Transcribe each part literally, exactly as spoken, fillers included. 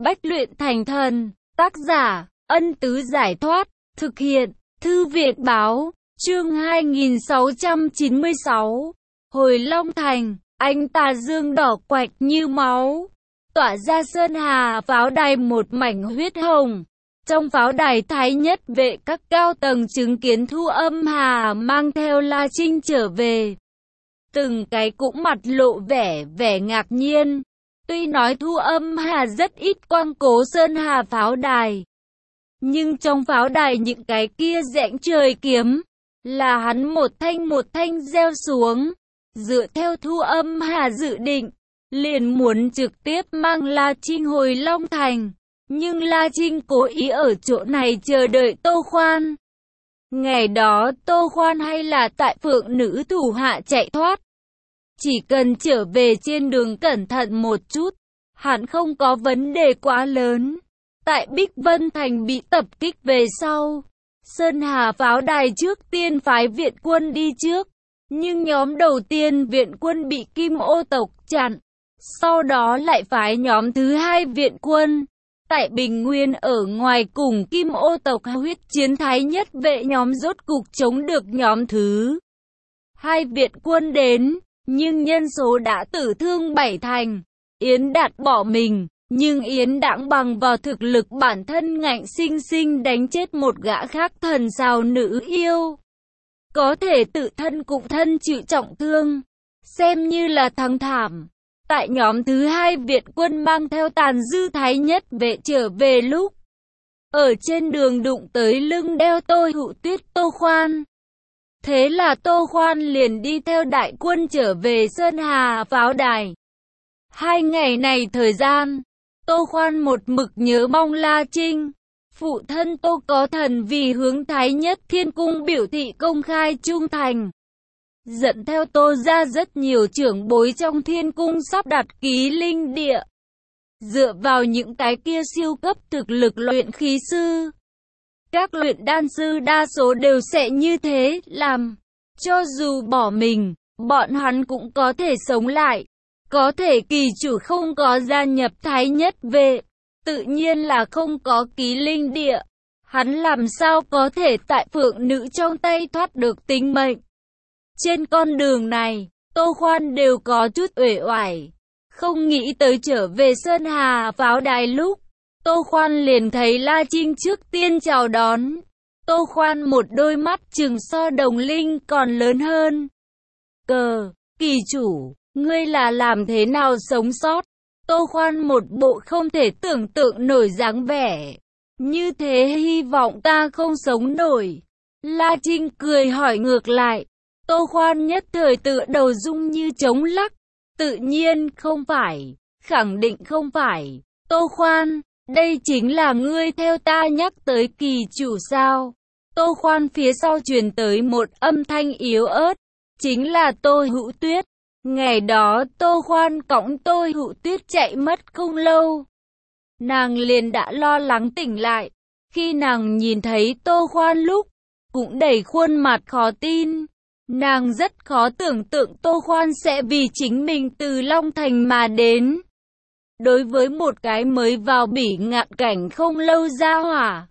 Bách luyện thành thần. Tác giả, Ân Tứ Giải Thoát. Thực hiện, Thư viện Báo. Chương hai nghìn sáu trăm chín mươi sáu. Hồi Long Thành, anh tà dương đỏ quạch như máu, tỏa ra sơn hà pháo đài một mảnh huyết hồng. Trong pháo đài, Thái Nhất Vệ các cao tầng chứng kiến Thu Âm Hà mang theo La Trinh trở về. Từng cái cũng mặt lộ vẻ vẻ ngạc nhiên. Tuy nói Thu Âm Hà rất ít quang cố sơn hà pháo đài, nhưng trong pháo đài những cái kia rãnh trời kiếm là hắn một thanh một thanh gieo xuống. Dựa theo Thu Âm Hà dự định, liền muốn trực tiếp mang La Trinh hồi Long Thành. Nhưng La Trinh cố ý ở chỗ này chờ đợi Tô Khoan. Ngày đó Tô Khoan hay là tại Phượng Nữ thủ hạ chạy thoát. Chỉ cần trở về trên đường cẩn thận một chút, hẳn không có vấn đề quá lớn. Tại Bích Vân Thành bị tập kích về sau, Sơn Hà pháo đài trước tiên phái viện quân đi trước. Nhưng nhóm đầu tiên viện quân bị Kim Ô tộc chặn. Sau đó lại phái nhóm thứ hai viện quân. Tại Bình Nguyên ở ngoài cùng Kim Ô tộc huyết chiến, Thái Nhất Vệ nhóm rốt cục chống được nhóm thứ hai viện quân đến. Nhưng nhân số đã tử thương bảy thành. Yến Đạt bỏ mình, nhưng Yến Đãng bằng vào thực lực bản thân ngạnh sinh sinh đánh chết một gã khác thần sao nữ yêu. Có thể tự thân cũng thân chịu trọng thương, xem như là thắng thảm. Tại nhóm thứ hai viện quân mang theo tàn dư Thái Nhất Vệ trở về lúc, ở trên đường đụng tới lưng đeo Tô Hữu Tuyết Tô Khoan. Thế là Tô Khoan liền đi theo đại quân trở về Sơn Hà pháo đài. Hai ngày này thời gian, Tô Khoan một mực nhớ mong La Trinh. Phụ thân Tô Có Thần vì hướng Thái Nhất Thiên Cung biểu thị công khai trung thành, dẫn theo Tô ra rất nhiều trưởng bối trong thiên cung sắp đặt ký linh địa. Dựa vào những cái kia siêu cấp thực lực luyện khí sư, các luyện đan sư đa số đều sẽ như thế làm. Cho dù bỏ mình, bọn hắn cũng có thể sống lại. Có thể kỳ chủ không có gia nhập Thái Nhất Vệ, tự nhiên là không có ký linh địa. Hắn làm sao có thể tại Phượng Nữ trong tay thoát được tính mệnh. Trên con đường này, Tô Khoan đều có chút uể oải. Không nghĩ tới trở về Sơn Hà pháo đài lúc, Tô Khoan liền thấy La Trinh trước tiên chào đón. Tô Khoan một đôi mắt chừng so đồng linh còn lớn hơn. Cờ, kỳ chủ, ngươi là làm thế nào sống sót? Tô Khoan một bộ không thể tưởng tượng nổi dáng vẻ. Như thế hy vọng ta không sống nổi. La Trinh cười hỏi ngược lại. Tô Khoan nhất thời tựa đầu rung như trống lắc. Tự nhiên không phải, khẳng định không phải. Tô Khoan, đây chính là ngươi theo ta nhắc tới kỳ chủ sao? Tô Khoan phía sau truyền tới một âm thanh yếu ớt. Chính là Tô Hữu Tuyết. Ngày đó Tô Khoan cõng Tô Hữu Tuyết chạy mất không lâu, nàng liền đã lo lắng tỉnh lại. Khi nàng nhìn thấy Tô Khoan lúc, cũng đầy khuôn mặt khó tin. Nàng rất khó tưởng tượng Tô Khoan sẽ vì chính mình từ Long Thành mà đến. Đối với một cái mới vào Bỉ Ngạn Cảnh không lâu gia hỏa,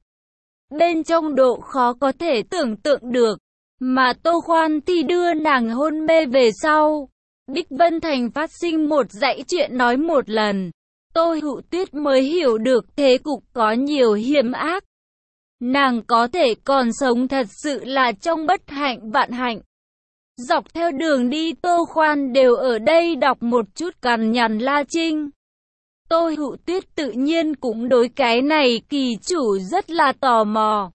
bên trong độ khó có thể tưởng tượng được. Mà Tô Khoan thì đưa nàng hôn mê về sau. Bích Vân Thành phát sinh một dãy chuyện nói một lần. Tô Hữu Tuyết mới hiểu được thế cục có nhiều hiểm ác. Nàng có thể còn sống thật sự là trong bất hạnh vạn hạnh. Dọc theo đường đi Tô Khoan đều ở đây đọc một chút cằn nhằn La Trinh. Tô Hữu Tuyết tự nhiên cũng đối cái này kỳ chủ rất là tò mò.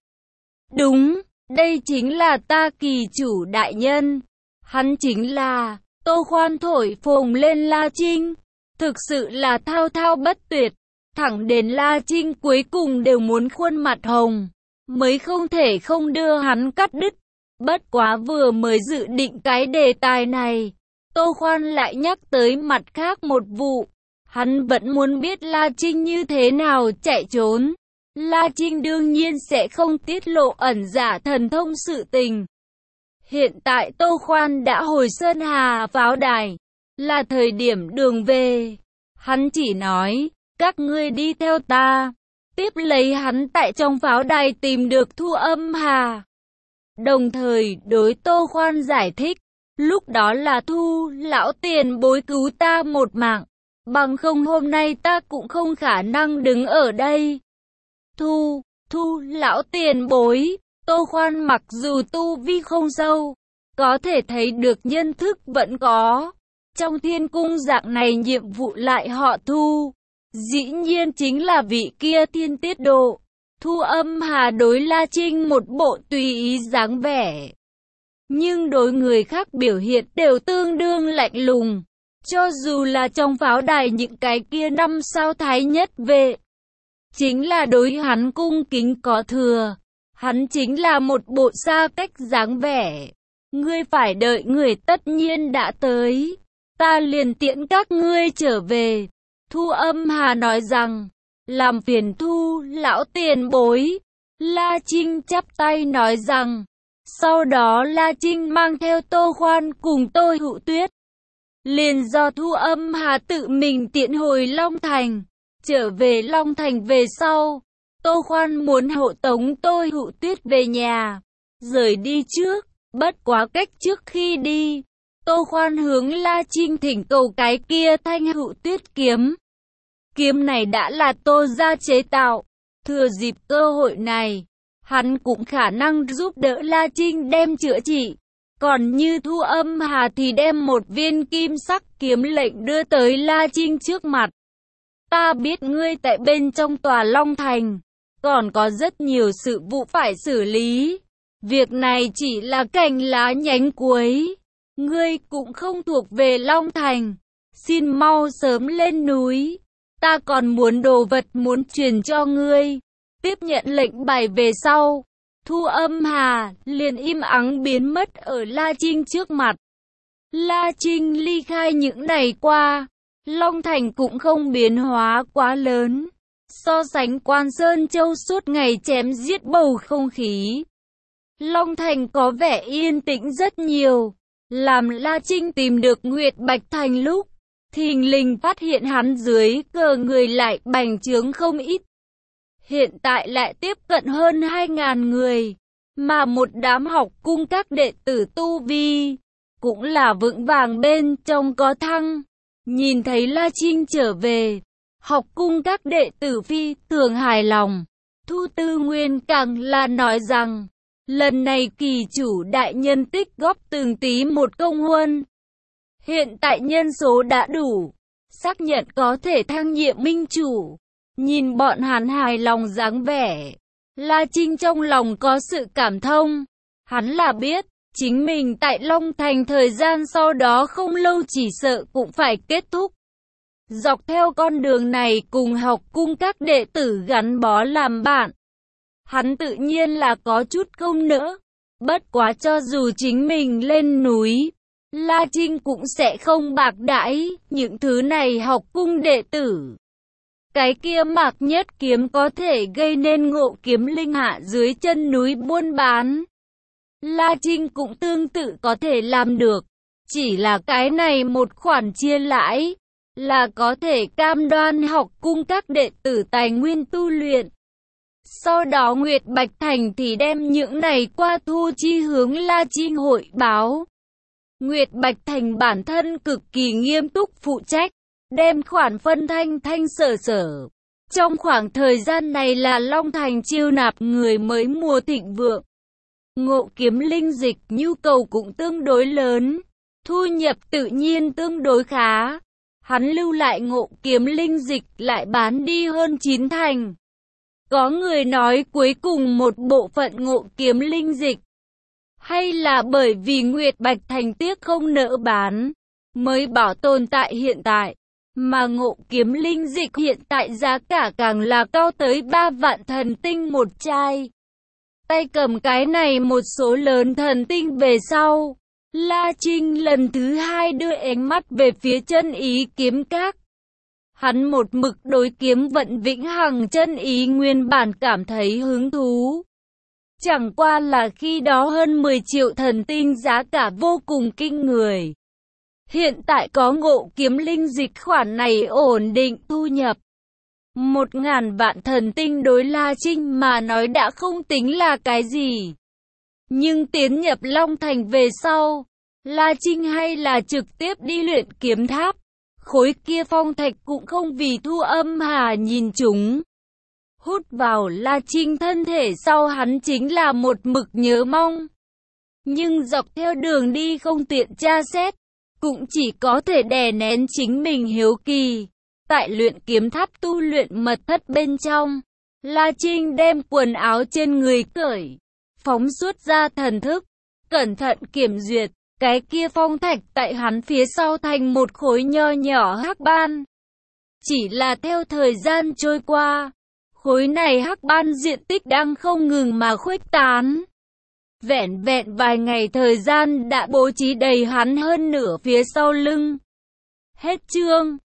Đúng, đây chính là ta kỳ chủ đại nhân. Hắn chính là... Tô Khoan thổi phồng lên La Trinh. Thực sự là thao thao bất tuyệt. Thẳng đến La Trinh cuối cùng đều muốn khuôn mặt hồng, mới không thể không đưa hắn cắt đứt. Bất quá vừa mới dự định cái đề tài này, Tô Khoan lại nhắc tới mặt khác một vụ. Hắn vẫn muốn biết La Trinh như thế nào chạy trốn. La Trinh đương nhiên sẽ không tiết lộ ẩn giả thần thông sự tình. Hiện tại Tô Khoan đã hồi Sơn Hà pháo đài, là thời điểm đường về. Hắn chỉ nói, các ngươi đi theo ta. Tiếp lấy hắn tại trong pháo đài tìm được Thu Âm Hà. Đồng thời đối Tô Khoan giải thích, lúc đó là Thu lão tiền bối cứu ta một mạng, bằng không hôm nay ta cũng không khả năng đứng ở đây. Thu, Thu lão tiền bối, Tô Khoan mặc dù tu vi không sâu, có thể thấy được nhân thức vẫn có. Trong thiên cung dạng này nhiệm vụ lại họ Thu, dĩ nhiên chính là vị kia Thiên Tiết Độ. Thu Âm Hà đối La Trinh một bộ tùy ý dáng vẻ, nhưng đối người khác biểu hiện đều tương đương lạnh lùng. Cho dù là trong pháo đài những cái kia năm sao thái nhất vệ, chính là đối hắn cung kính có thừa. Hắn chính là một bộ xa cách dáng vẻ. Ngươi phải đợi người tất nhiên đã tới, ta liền tiễn các ngươi trở về. Thu Âm Hà nói rằng, làm phiền Thu lão tiền bối. La Trinh chắp tay nói rằng, sau đó La Trinh mang theo Tô Khoan cùng Tô Hữu Tuyết, liền do Thu Âm Hà tự mình tiễn hồi Long Thành. Trở về Long Thành về sau, Tô Khoan muốn hộ tống Tô Hữu Tuyết về nhà, rời đi trước. Bất quá cách trước khi đi, Tô Khoan hướng La Trinh thỉnh cầu cái kia Thanh Hữu Tuyết kiếm. Kiếm này đã là Tô gia chế tạo, thừa dịp cơ hội này, hắn cũng khả năng giúp đỡ La Trinh đem chữa trị. Còn như Thu Âm Hà thì đem một viên kim sắc kiếm lệnh đưa tới La Trinh trước mặt. Ta biết ngươi tại bên trong tòa Long Thành, còn có rất nhiều sự vụ phải xử lý. Việc này chỉ là cành lá nhánh cuối. Ngươi cũng không thuộc về Long Thành. Xin mau sớm lên núi. Ta còn muốn đồ vật muốn truyền cho ngươi. Tiếp nhận lệnh bài về sau, Thu Âm Hà liền im ắng biến mất ở La Trinh trước mặt. La Trinh ly khai những ngày qua, Long Thành cũng không biến hóa quá lớn. So sánh Quan Sơn Châu suốt ngày chém giết bầu không khí, Long Thành có vẻ yên tĩnh rất nhiều. Làm La Trinh tìm được Nguyệt Bạch Thành lúc, thình lình phát hiện hắn dưới cờ người lại bành trướng không ít. Hiện tại lại tiếp cận hơn hai ngàn người, mà một đám học cung các đệ tử tu vi, cũng là vững vàng bên trong có thăng. Nhìn thấy La Trinh trở về, học cung các đệ tử phi thường hài lòng. Thu Tư Nguyên càng là nói rằng, lần này kỳ chủ đại nhân tích góp từng tí một công huân. Hiện tại nhân số đã đủ, xác nhận có thể thăng nhiệm minh chủ. Nhìn bọn hắn hài lòng dáng vẻ, La Trinh trong lòng có sự cảm thông. Hắn là biết, chính mình tại Long Thành thời gian sau đó không lâu chỉ sợ cũng phải kết thúc. Dọc theo con đường này cùng học cung các đệ tử gắn bó làm bạn, hắn tự nhiên là có chút không nỡ. Bất quá cho dù chính mình lên núi, La Trinh cũng sẽ không bạc đãi những thứ này học cung đệ tử. Cái kia Mạc Nhất kiếm có thể gây nên Ngộ Kiếm Linh hạ dưới chân núi buôn bán, La Trinh cũng tương tự có thể làm được. Chỉ là cái này một khoản chia lãi, là có thể cam đoan học cung các đệ tử tài nguyên tu luyện. Sau đó Nguyệt Bạch Thành thì đem những này qua thu chi hướng La Trinh hội báo. Nguyệt Bạch Thành bản thân cực kỳ nghiêm túc phụ trách, đem khoản phân thanh thanh sở sở. Trong khoảng thời gian này là Long Thành chiêu nạp người mới mùa thịnh vượng. Ngộ kiếm linh dịch nhu cầu cũng tương đối lớn, thu nhập tự nhiên tương đối khá. Hắn lưu lại ngộ kiếm linh dịch lại bán đi hơn chín thành. Có người nói cuối cùng một bộ phận ngộ kiếm linh dịch, hay là bởi vì Nguyệt Bạch Thành tiếc không nỡ bán, mới bảo tồn tại hiện tại. Mà ngộ kiếm linh dịch hiện tại giá cả càng là cao tới ba vạn thần tinh một chai. Tay cầm cái này một số lớn thần tinh về sau, La Trinh lần thứ hai đưa ánh mắt về phía chân ý kiếm các. Hắn một mực đối kiếm vận vĩnh hằng chân ý nguyên bản cảm thấy hứng thú. Chẳng qua là khi đó hơn mười triệu thần tinh giá cả vô cùng kinh người. Hiện tại có ngộ kiếm linh dịch khoản này ổn định thu nhập, Một ngàn vạn thần tinh đối La Trinh mà nói đã không tính là cái gì. Nhưng tiến nhập Long Thành về sau, La Trinh hay là trực tiếp đi luyện kiếm tháp. Khối kia phong thạch cũng không vì Thu Âm Hà nhìn chúng. Hút vào La Trinh thân thể sau hắn chính là một mực nhớ mong. Nhưng dọc theo đường đi không tiện tra xét, cũng chỉ có thể đè nén chính mình hiếu kỳ. Tại luyện kiếm tháp tu luyện mật thất bên trong, La Trinh đem quần áo trên người cởi, phóng xuất ra thần thức, cẩn thận kiểm duyệt. Cái kia phong thạch tại hắn phía sau thành một khối nho nhỏ hắc ban. Chỉ là theo thời gian trôi qua, khối này hắc ban diện tích đang không ngừng mà khuếch tán. Vẹn vẹn vài ngày thời gian đã bố trí đầy hắn hơn nửa phía sau lưng. Hết chương.